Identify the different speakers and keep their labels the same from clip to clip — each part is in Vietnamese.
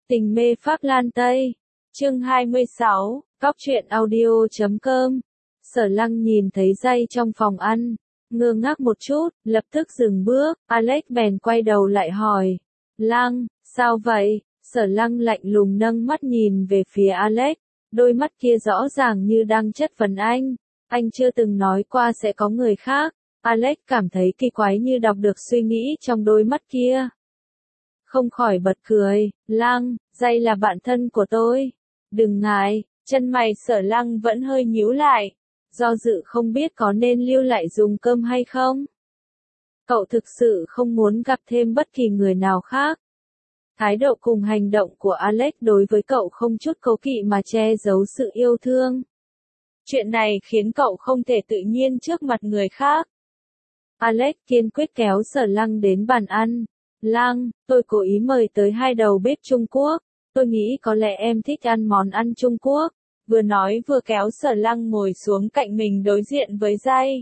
Speaker 1: Tình mê Pháp Lan Tây. Chương 26, Cóc truyện audio.com. Sở Lăng nhìn thấy Jay trong phòng ăn, ngơ ngác một chút, lập tức dừng bước, Alex bèn quay đầu lại hỏi. Lăng, sao vậy? Sở Lăng lạnh lùng nâng mắt nhìn về phía Alex, đôi mắt kia rõ ràng như đang chất vấn anh. Anh chưa từng nói qua sẽ có người khác. Alex cảm thấy kỳ quái như đọc được suy nghĩ trong đôi mắt kia. Không khỏi bật cười. Lăng, Jay là bạn thân của tôi. Đừng ngại. Chân mày Sở Lăng vẫn hơi nhíu lại. Do dự không biết có nên lưu lại dùng cơm hay không. Cậu thực sự không muốn gặp thêm bất kỳ người nào khác. Thái độ cùng hành động của Alex đối với cậu không chút cố kỵ mà che giấu sự yêu thương. Chuyện này khiến cậu không thể tự nhiên trước mặt người khác. Alex kiên quyết kéo Sở Lăng đến bàn ăn. Lăng, tôi cố ý mời tới 2 đầu bếp Trung Quốc. Tôi nghĩ có lẽ em thích ăn món ăn Trung Quốc. Vừa nói vừa kéo Sở Lăng ngồi xuống cạnh mình đối diện với Jay.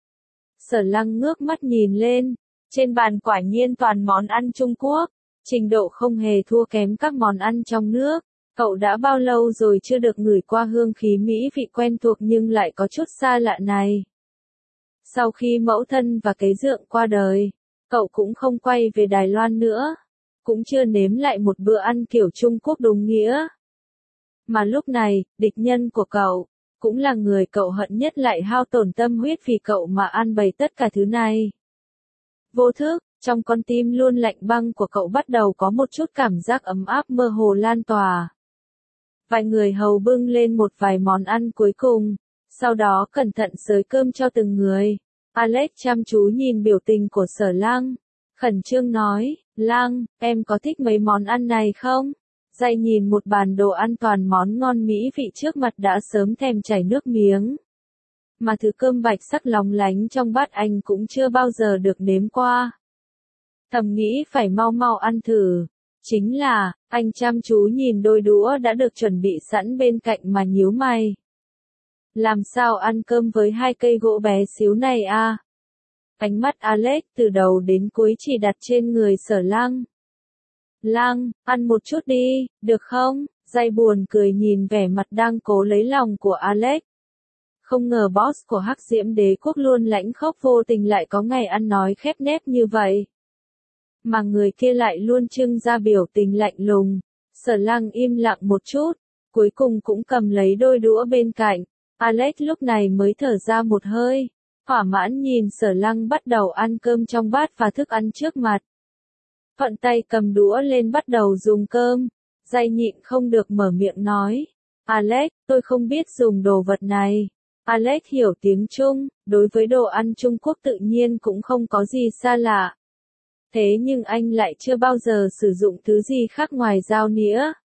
Speaker 1: Sở Lăng ngước mắt nhìn lên. Trên bàn quả nhiên toàn món ăn Trung Quốc. Trình độ không hề thua kém các món ăn trong nước. Cậu đã bao lâu rồi chưa được ngửi qua hương khí mỹ vị quen thuộc nhưng lại có chút xa lạ này. Sau khi mẫu thân và kế dượng qua đời, cậu cũng không quay về Đài Loan nữa. Cũng chưa nếm lại một bữa ăn kiểu Trung Quốc đúng nghĩa. Mà lúc này, địch nhân của cậu, cũng là người cậu hận nhất lại hao tổn tâm huyết vì cậu mà ăn bày tất cả thứ này. Vô thức, trong con tim luôn lạnh băng của cậu bắt đầu có một chút cảm giác ấm áp mơ hồ lan tỏa. Vài người hầu bưng lên một vài món ăn cuối cùng, sau đó cẩn thận xới cơm cho từng người. Alex chăm chú nhìn biểu tình của Sở Lăng, khẩn trương nói, Lăng, em có thích mấy món ăn này không? Jay nhìn một bàn đồ ăn toàn món ngon mỹ vị trước mặt đã sớm thèm chảy nước miếng. Mà thứ cơm bạch sắc lóng lánh trong bát anh cũng chưa bao giờ được nếm qua. Thầm nghĩ phải mau mau ăn thử. Chính là, anh chăm chú nhìn đôi đũa đã được chuẩn bị sẵn bên cạnh mà nhíu mày. Làm sao ăn cơm với 2 cây gỗ bé xíu này à? Ánh mắt Alex từ đầu đến cuối chỉ đặt trên người Sở Lăng. Lăng, ăn một chút đi, được không? Jay buồn cười nhìn vẻ mặt đang cố lấy lòng của Alex. Không ngờ boss của Hắc Diễm Đế Quốc luôn lãnh khốc vô tình lại có ngày ăn nói khép nép như vậy. Mà người kia lại luôn trưng ra biểu tình lạnh lùng. Sở Lăng im lặng một chút, cuối cùng cũng cầm lấy đôi đũa bên cạnh. Alex lúc này mới thở ra một hơi, thỏa mãn nhìn Sở Lăng bắt đầu ăn cơm trong bát và thức ăn trước mặt. Thuận tay cầm đũa lên bắt đầu dùng cơm. Jay nhịn không được mở miệng nói. Alex, tôi không biết dùng đồ vật này. Alex hiểu tiếng Trung, đối với đồ ăn Trung Quốc tự nhiên cũng không có gì xa lạ. Thế nhưng anh lại chưa bao giờ sử dụng thứ gì khác ngoài dao nĩa.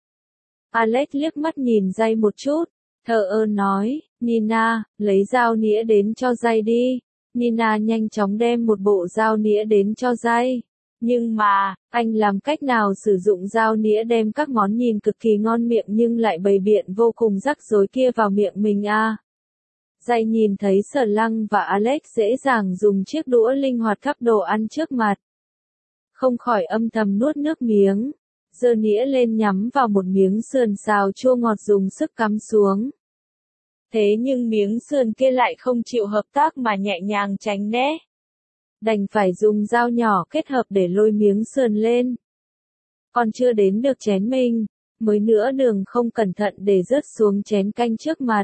Speaker 1: Alex liếc mắt nhìn Jay một chút, thờ ơ nói, Nina, lấy dao nĩa đến cho Jay đi. Nina nhanh chóng đem một bộ dao nĩa đến cho Jay. Nhưng mà, anh làm cách nào sử dụng dao nĩa đem các món nhìn cực kỳ ngon miệng nhưng lại bày biện vô cùng rắc rối kia vào miệng mình à? Jay nhìn thấy Sở Lăng và Alex dễ dàng dùng chiếc đũa linh hoạt gắp đồ ăn trước mặt. Không khỏi âm thầm nuốt nước miếng, giơ nĩa lên nhắm vào một miếng sườn xào chua ngọt dùng sức cắm xuống. Thế nhưng miếng sườn kia lại không chịu hợp tác mà nhẹ nhàng tránh né. Đành phải dùng dao nhỏ kết hợp để lôi miếng sườn lên. Còn chưa đến được chén mình, mới nữa đường không cẩn thận để rớt xuống chén canh trước mặt.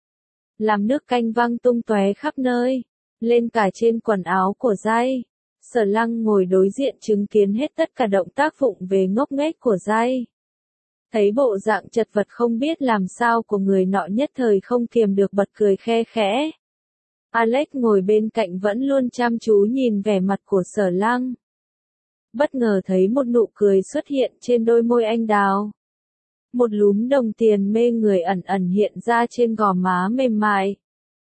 Speaker 1: Làm nước canh văng tung tóe khắp nơi, lên cả trên quần áo của Jay. Sở Lăng ngồi đối diện chứng kiến hết tất cả động tác vụng về ngốc nghếch của Jay. Thấy bộ dạng chật vật không biết làm sao của người nọ nhất thời không kiềm được bật cười khe khẽ. Alex ngồi bên cạnh vẫn luôn chăm chú nhìn vẻ mặt của Sở Lăng. Bất ngờ thấy một nụ cười xuất hiện trên đôi môi anh đào. Một lúm đồng tiền mê người ẩn ẩn hiện ra trên gò má mềm mại.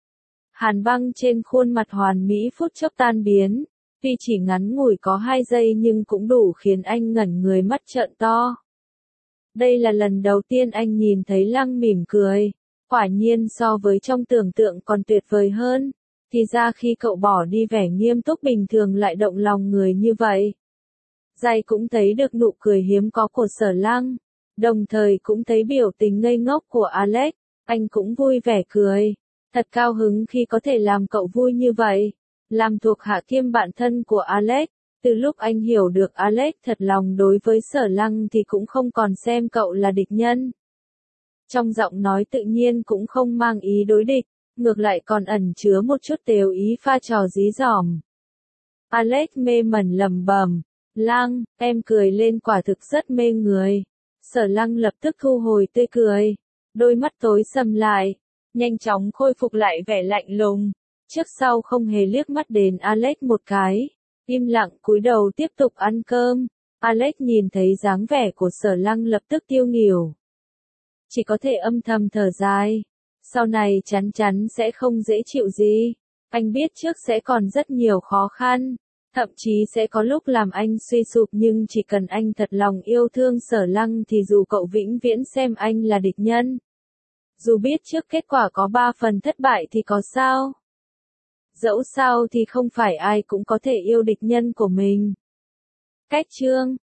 Speaker 1: Hàn băng trên khuôn mặt hoàn mỹ phút chốc tan biến. Tuy chỉ ngắn ngủi có 2 giây nhưng cũng đủ khiến anh ngẩn người mắt trợn to. Đây là lần đầu tiên anh nhìn thấy Lăng mỉm cười. Quả nhiên so với trong tưởng tượng còn tuyệt vời hơn. Thì ra khi cậu bỏ đi vẻ nghiêm túc bình thường lại động lòng người như vậy. Jay cũng thấy được nụ cười hiếm có của Sở Lăng. đồng thời cũng thấy biểu tình ngây ngốc của Alex, anh cũng vui vẻ cười. Thật cao hứng khi có thể làm cậu vui như vậy. Làm thuộc hạ kiêm bạn thân của Alex, từ lúc anh hiểu được Alex thật lòng đối với Sở Lăng thì cũng không còn xem cậu là địch nhân. Trong giọng nói tự nhiên cũng không mang ý đối địch, ngược lại còn ẩn chứa một chút tếu ý pha trò dí dỏm. Alex mê mẩn lẩm bẩm, Lăng, em cười lên quả thực rất mê người. Sở Lăng lập tức thu hồi tươi cười, đôi mắt tối sầm lại, nhanh chóng khôi phục lại vẻ lạnh lùng, trước sau không hề liếc mắt đến Alex một cái, im lặng cúi đầu tiếp tục ăn cơm. Alex nhìn thấy dáng vẻ của Sở Lăng lập tức tiêu nghỉu. Chỉ có thể âm thầm thở dài, sau này chắn chắn sẽ không dễ chịu gì. Anh biết trước sẽ còn rất nhiều khó khăn, thậm chí sẽ có lúc làm anh suy sụp, nhưng chỉ cần anh thật lòng yêu thương Sở Lăng thì dù cậu vĩnh viễn xem anh là địch nhân. Dù biết trước kết quả có 3 phần thất bại thì có sao? Dẫu sao thì không phải ai cũng có thể yêu địch nhân của mình. Cách chương